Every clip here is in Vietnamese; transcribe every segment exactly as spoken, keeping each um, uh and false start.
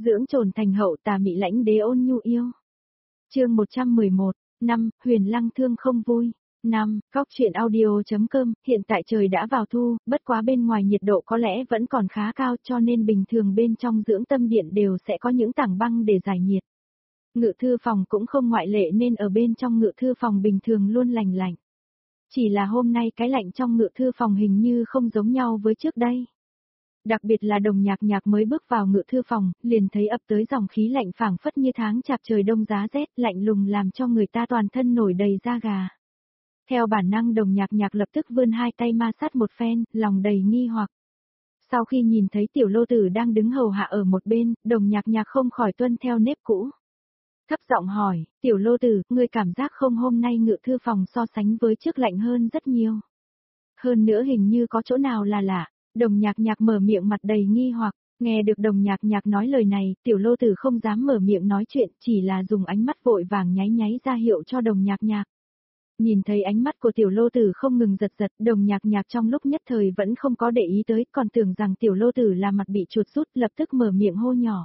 dưỡng trồn thành hậu tà mị lãnh đế ôn nhu yêu. Chương một trăm mười một, năm, Huyền Lăng Thương không vui. năm, Góc truyện audio.com, hiện tại trời đã vào thu, bất quá bên ngoài nhiệt độ có lẽ vẫn còn khá cao cho nên bình thường bên trong dưỡng tâm điện đều sẽ có những tảng băng để giải nhiệt. Ngự thư phòng cũng không ngoại lệ nên ở bên trong ngự thư phòng bình thường luôn lành lạnh. Chỉ là hôm nay cái lạnh trong ngự thư phòng hình như không giống nhau với trước đây. Đặc biệt là Đồng Nhạc Nhạc mới bước vào ngự thư phòng, liền thấy ập tới dòng khí lạnh phảng phất như tháng chạp trời đông giá rét, lạnh lùng làm cho người ta toàn thân nổi đầy da gà. Theo bản năng Đồng Nhạc Nhạc lập tức vươn hai tay ma sát một phen, lòng đầy nghi hoặc. Sau khi nhìn thấy tiểu lô tử đang đứng hầu hạ ở một bên, Đồng Nhạc Nhạc không khỏi tuân theo nếp cũ. Thấp giọng hỏi, tiểu lô tử, ngươi cảm giác không hôm nay ngự thư phòng so sánh với trước lạnh hơn rất nhiều. Hơn nữa hình như có chỗ nào là lạ. Đồng Nhạc Nhạc mở miệng mặt đầy nghi hoặc, nghe được Đồng Nhạc Nhạc nói lời này, tiểu lô tử không dám mở miệng nói chuyện, chỉ là dùng ánh mắt vội vàng nháy nháy ra hiệu cho Đồng Nhạc Nhạc. Nhìn thấy ánh mắt của tiểu lô tử không ngừng giật giật, Đồng Nhạc Nhạc trong lúc nhất thời vẫn không có để ý tới, còn tưởng rằng tiểu lô tử là mặt bị chuột rút, lập tức mở miệng hô nhỏ.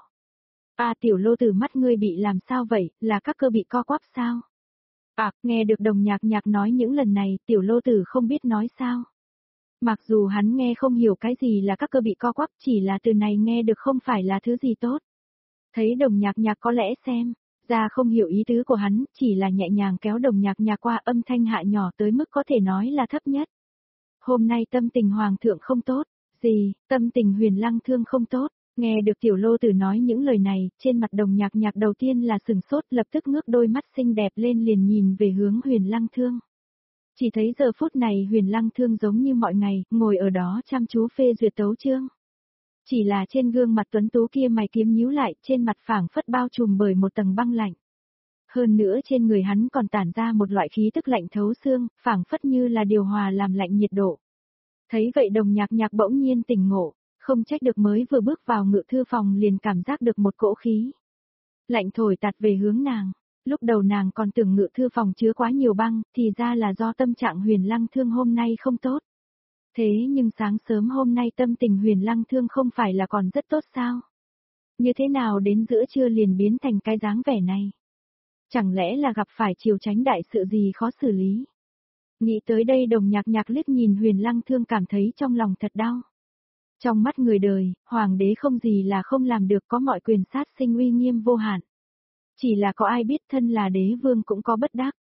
À tiểu lô tử, mắt ngươi bị làm sao vậy, là các cơ bị co quắp sao? À, nghe được Đồng Nhạc Nhạc nói những lần này, tiểu lô tử không biết nói sao. Mặc dù hắn nghe không hiểu cái gì là các cơ bị co quắp, chỉ là từ này nghe được không phải là thứ gì tốt. Thấy Đồng Nhạc Nhạc có lẽ xem ra không hiểu ý tứ của hắn, chỉ là nhẹ nhàng kéo Đồng Nhạc Nhạc qua, âm thanh hạ nhỏ tới mức có thể nói là thấp nhất. Hôm nay tâm tình hoàng thượng không tốt. Gì, tâm tình Huyền Lăng Thương không tốt? Nghe được tiểu lô tử nói những lời này, trên mặt Đồng Nhạc Nhạc đầu tiên là sừng sốt, lập tức ngước đôi mắt xinh đẹp lên liền nhìn về hướng Huyền Lăng Thương. Chỉ thấy giờ phút này Huyền Lăng Thương giống như mọi ngày, ngồi ở đó chăm chú phê duyệt tấu chương. Chỉ là trên gương mặt tuấn tú kia mày kiếm nhíu lại, trên mặt phảng phất bao trùm bởi một tầng băng lạnh. Hơn nữa trên người hắn còn tản ra một loại khí tức lạnh thấu xương, phảng phất như là điều hòa làm lạnh nhiệt độ. Thấy vậy Đồng Nhạc Nhạc bỗng nhiên tỉnh ngộ, không trách được mới vừa bước vào ngự thư phòng liền cảm giác được một cỗ khí lạnh thổi tạt về hướng nàng. Lúc đầu nàng còn tưởng ngự thư phòng chứa quá nhiều băng, thì ra là do tâm trạng Huyền Lăng Thương hôm nay không tốt. Thế nhưng sáng sớm hôm nay tâm tình Huyền Lăng Thương không phải là còn rất tốt sao? Như thế nào đến giữa trưa liền biến thành cái dáng vẻ này? Chẳng lẽ là gặp phải triều chánh đại sự gì khó xử lý? Nghĩ tới đây Đồng Nhạc Nhạc liếc nhìn Huyền Lăng Thương cảm thấy trong lòng thật đau. Trong mắt người đời, hoàng đế không gì là không làm được, có mọi quyền sát sinh uy nghiêm vô hạn. Chỉ là có ai biết thân là đế vương cũng có bất đắc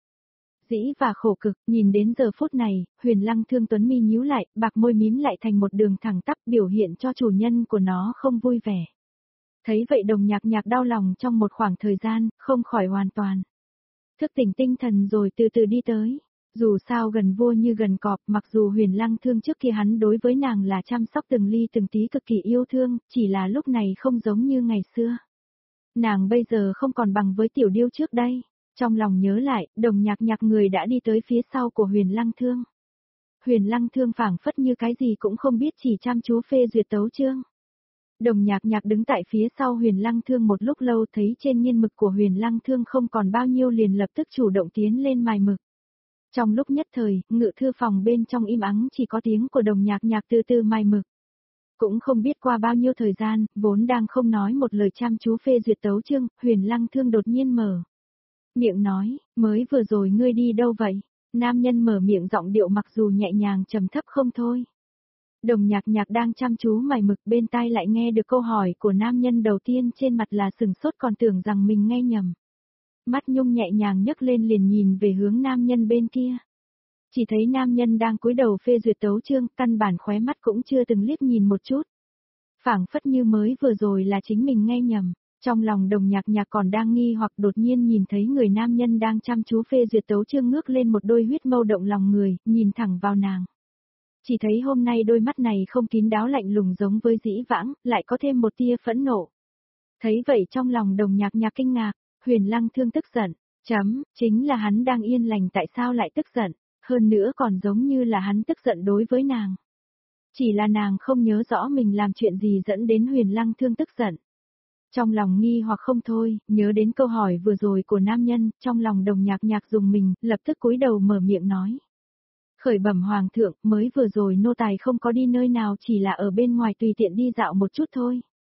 dĩ và khổ cực, nhìn đến giờ phút này, Huyền Lăng Thương tuấn mi nhíu lại, bạc môi mím lại thành một đường thẳng tắp biểu hiện cho chủ nhân của nó không vui vẻ. Thấy vậy Đồng Nhạc Nhạc đau lòng trong một khoảng thời gian, không khỏi hoàn toàn thức tỉnh tinh thần rồi từ từ đi tới. Dù sao gần vua như gần cọp, mặc dù Huyền Lăng Thương trước kia hắn đối với nàng là chăm sóc từng ly từng tí cực kỳ yêu thương, chỉ là lúc này không giống như ngày xưa. Nàng bây giờ không còn bằng với tiểu điêu trước đây. Trong lòng nhớ lại, Đồng Nhạc Nhạc người đã đi tới phía sau của Huyền Lăng Thương. Huyền Lăng Thương phảng phất như cái gì cũng không biết, chỉ chăm chú phê duyệt tấu chương. Đồng Nhạc Nhạc đứng tại phía sau Huyền Lăng Thương một lúc lâu, thấy trên nghiên mực của Huyền Lăng Thương không còn bao nhiêu liền lập tức chủ động tiến lên mài mực. Trong lúc nhất thời, ngự thư phòng bên trong im ắng, chỉ có tiếng của Đồng Nhạc Nhạc từ từ mài mực. Cũng không biết qua bao nhiêu thời gian, vốn đang không nói một lời chăm chú phê duyệt tấu chương, Huyền Lăng Thương đột nhiên mở miệng nói, mới vừa rồi ngươi đi đâu vậy? Nam nhân mở miệng giọng điệu mặc dù nhẹ nhàng trầm thấp không thôi. Đồng Nhạc Nhạc đang chăm chú mài mực, bên tai lại nghe được câu hỏi của nam nhân đầu tiên, trên mặt là sừng sốt còn tưởng rằng mình nghe nhầm. Mắt Nhung nhẹ nhàng nhấc lên liền nhìn về hướng nam nhân bên kia. Chỉ thấy nam nhân đang cúi đầu phê duyệt tấu chương, căn bản khóe mắt cũng chưa từng liếc nhìn một chút. Phảng phất như mới vừa rồi là chính mình nghe nhầm. Trong lòng Đồng Nhạc Nhạc còn đang nghi hoặc đột nhiên nhìn thấy người nam nhân đang chăm chú phê duyệt tấu chương ngước lên một đôi huyết mâu động lòng người, nhìn thẳng vào nàng. Chỉ thấy hôm nay đôi mắt này không kín đáo lạnh lùng giống với dĩ vãng, lại có thêm một tia phẫn nộ. Thấy vậy trong lòng Đồng Nhạc Nhạc kinh ngạc, Huyền Lăng Thương tức giận, chấm, chính là hắn đang yên lành tại sao lại tức giận, hơn nữa còn giống như là hắn tức giận đối với nàng. Chỉ là nàng không nhớ rõ mình làm chuyện gì dẫn đến Huyền Lăng Thương tức giận. Trong lòng nghi hoặc không thôi, nhớ đến câu hỏi vừa rồi của nam nhân, trong lòng Đồng Nhạc Nhạc dùng mình, lập tức cúi đầu mở miệng nói. Khởi bẩm hoàng thượng, mới vừa rồi nô tài không có đi nơi nào, chỉ là ở bên ngoài tùy tiện đi dạo một chút thôi.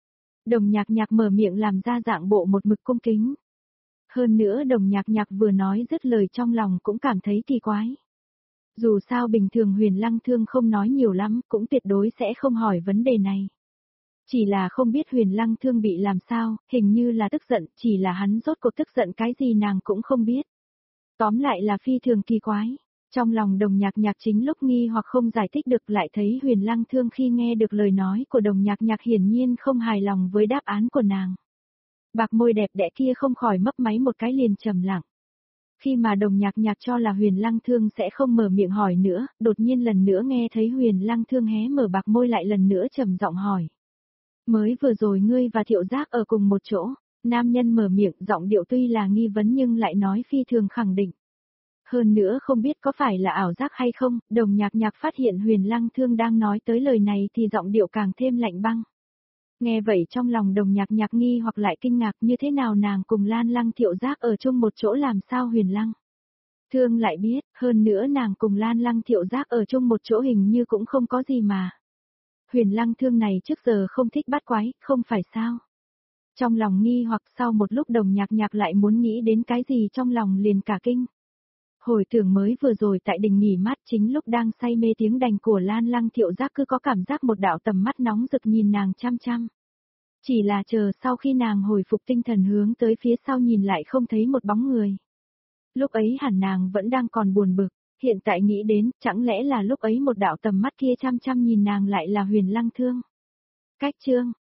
Đồng nhạc nhạc mở miệng làm ra dạng bộ một mực cung kính. Hơn nữa đồng nhạc nhạc vừa nói dứt lời trong lòng cũng cảm thấy kỳ quái. Dù sao bình thường Huyền Lăng Thương không nói nhiều lắm, cũng tuyệt đối sẽ không hỏi vấn đề này. Chỉ là không biết Huyền Lăng Thương bị làm sao, hình như là tức giận, chỉ là hắn rốt cuộc tức giận cái gì nàng cũng không biết. Tóm lại là phi thường kỳ quái. Trong lòng đồng nhạc nhạc chính lúc nghi hoặc không giải thích được lại thấy Huyền Lăng Thương khi nghe được lời nói của đồng nhạc nhạc hiển nhiên không hài lòng với đáp án của nàng. Bạc môi đẹp đẽ kia không khỏi mấp máy một cái liền trầm lặng. Khi mà đồng nhạc nhạc cho là Huyền Lăng Thương sẽ không mở miệng hỏi nữa, đột nhiên lần nữa nghe thấy Huyền Lăng Thương hé mở bạc môi lại lần nữa trầm giọng hỏi. Mới vừa rồi ngươi và Thiệu Giác ở cùng một chỗ, nam nhân mở miệng giọng điệu tuy là nghi vấn nhưng lại nói phi thường khẳng định. Hơn nữa không biết có phải là ảo giác hay không, đồng nhạc nhạc phát hiện Huyền Lăng Thương đang nói tới lời này thì giọng điệu càng thêm lạnh băng. Nghe vậy trong lòng đồng nhạc nhạc nghi hoặc lại kinh ngạc như thế nào nàng cùng Lan Lăng Thiệu Giác ở chung một chỗ làm sao Huyền Lăng Thương lại biết, hơn nữa nàng cùng Lan Lăng Thiệu Giác ở chung một chỗ hình như cũng không có gì mà. Huyền Lăng Thương này trước giờ không thích bắt quái, không phải sao? Trong lòng nghi hoặc sau một lúc đồng nhạc nhạc lại muốn nghĩ đến cái gì trong lòng liền cả kinh. Hồi tưởng mới vừa rồi tại đình nghỉ mát chính lúc đang say mê tiếng đành của Lan Lăng Thiệu Giác cứ có cảm giác một đạo tầm mắt nóng rực nhìn nàng chăm chăm. Chỉ là chờ sau khi nàng hồi phục tinh thần hướng tới phía sau nhìn lại không thấy một bóng người. Lúc ấy hẳn nàng vẫn đang còn buồn bực, hiện tại nghĩ đến chẳng lẽ là lúc ấy một đạo tầm mắt kia chăm chăm nhìn nàng lại là Huyền Lăng Thương. Cách chương,